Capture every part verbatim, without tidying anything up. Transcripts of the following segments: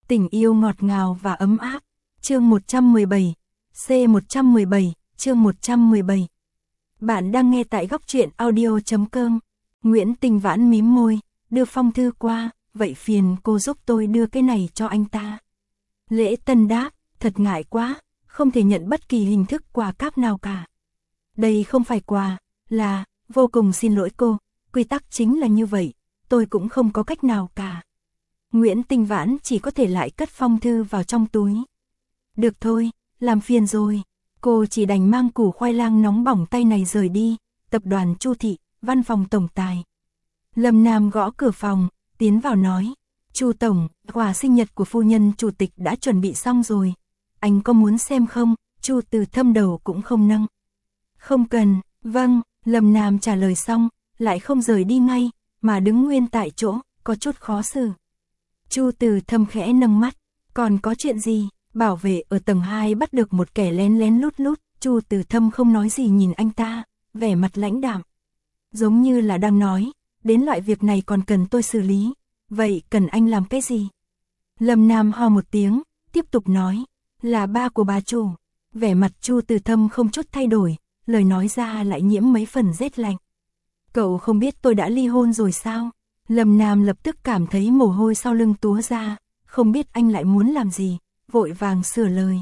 Tình yêu ngọt ngào và ấm áp. Chương một trăm mười bảy. C một trăm mười bảy, chương một trăm mười bảy. Bạn đang nghe tại góc truyện audio chấm com. Nguyễn Tình Vãn mím môi, đưa phong thư qua, vậy phiền cô giúp tôi đưa cái này cho anh ta. Lễ Tân đáp, thật ngại quá, không thể nhận bất kỳ hình thức quà cáp nào cả. Đây không phải quà, là, vô cùng xin lỗi cô, quy tắc chính là như vậy, tôi cũng không có cách nào cả. Nguyễn Tình Vãn chỉ có thể lại cất phong thư vào trong túi. Được thôi, làm phiền rồi. Cô chỉ đành mang củ khoai lang nóng bỏng tay này rời đi. Tập đoàn Chu Thị, văn phòng tổng tài. Lâm Nam gõ cửa phòng, tiến vào nói. Chu tổng, quà sinh nhật của phu nhân chủ tịch đã chuẩn bị xong rồi. Anh có muốn xem không? Chu Từ Thâm đầu cũng không nâng. Không cần, vâng, Lâm Nam trả lời xong, lại không rời đi ngay, mà đứng nguyên tại chỗ, có chút khó xử. Chu Từ Thâm khẽ nâng mắt, còn có chuyện gì? Bảo vệ ở tầng hai bắt được một kẻ lén lén lút lút, Chu Từ Thâm không nói gì nhìn anh ta, vẻ mặt lãnh đạm. Giống như là đang nói, đến loại việc này còn cần tôi xử lý, vậy cần anh làm cái gì? Lâm Nam ho một tiếng, tiếp tục nói, là ba của bà chủ. Vẻ mặt Chu Từ Thâm không chút thay đổi, lời nói ra lại nhiễm mấy phần rét lạnh. Cậu không biết tôi đã ly hôn rồi sao? Lâm Nam lập tức cảm thấy mồ hôi sau lưng túa ra, không biết anh lại muốn làm gì, vội vàng sửa lời.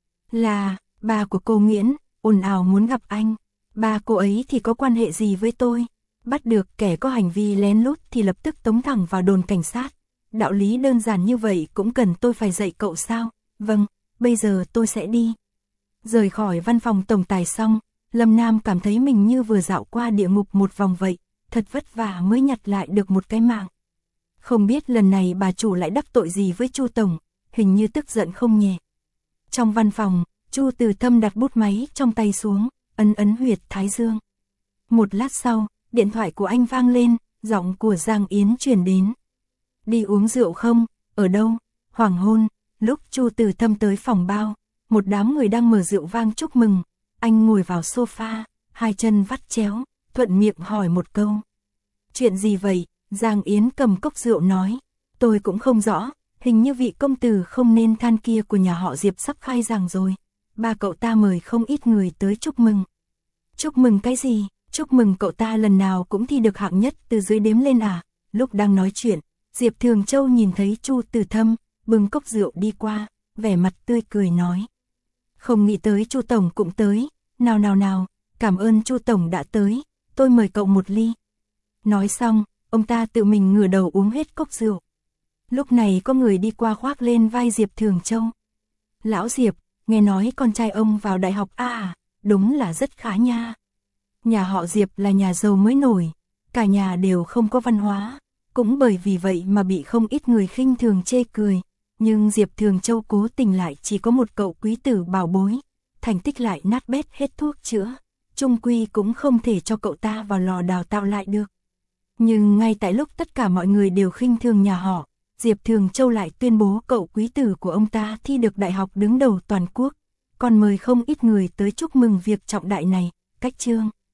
Là, ba của cô Nguyễn, ồn ào muốn gặp anh. Ba cô ấy thì có quan hệ gì với tôi? Bắt được kẻ có hành vi lén lút thì lập tức tống thẳng vào đồn cảnh sát. Đạo lý đơn giản như vậy cũng cần tôi phải dạy cậu sao? Vâng, bây giờ tôi sẽ đi. Rời khỏi văn phòng tổng tài xong, Lâm Nam cảm thấy mình như vừa dạo qua địa ngục một vòng vậy, thật vất vả mới nhặt lại được một cái mạng. Không biết lần này bà chủ lại đắc tội gì với Chu tổng, hình như tức giận không nhẹ. Trong văn phòng, Chu Từ Thâm đặt bút máy trong tay xuống, ấn ấn huyệt thái dương. Một lát sau, điện thoại của anh vang lên, giọng của Giang Yến truyền đến. Đi uống rượu không? Ở đâu? Hoàng hôn, lúc Chu Từ Thâm tới phòng bao, một đám người đang mở rượu vang chúc mừng. Anh ngồi vào sofa, hai chân vắt chéo, thuận miệng hỏi một câu. Chuyện gì vậy? Giang Yến cầm cốc rượu nói. Tôi cũng không rõ, hình như vị công tử không nên than kia của nhà họ Diệp sắp khai giảng rồi. Ba cậu ta mời không ít người tới chúc mừng. Chúc mừng cái gì? Chúc mừng cậu ta lần nào cũng thi được hạng nhất từ dưới đếm lên à? Lúc đang nói chuyện, Diệp Thường Châu nhìn thấy Chu Từ Thâm, bưng cốc rượu đi qua, vẻ mặt tươi cười nói. Không nghĩ tới Chu tổng cũng tới, nào nào nào, cảm ơn Chu tổng đã tới, tôi mời cậu một ly. Nói xong, ông ta tự mình ngửa đầu uống hết cốc rượu. Lúc này có người đi qua khoác lên vai Diệp Thường Châu. Lão Diệp, nghe nói con trai ông vào đại học à, đúng là rất khá nha. Nhà họ Diệp là nhà giàu mới nổi, cả nhà đều không có văn hóa, cũng bởi vì vậy mà bị không ít người khinh thường chê cười. Nhưng Diệp Thường Châu cố tình lại chỉ có một cậu quý tử bảo bối, thành tích lại nát bét hết thuốc chữa, chung quy cũng không thể cho cậu ta vào lò đào tạo lại được. Nhưng ngay tại lúc tất cả mọi người đều khinh thường nhà họ, Diệp Thường Châu lại tuyên bố cậu quý tử của ông ta thi được đại học đứng đầu toàn quốc, còn mời không ít người tới chúc mừng việc trọng đại này, cách chương.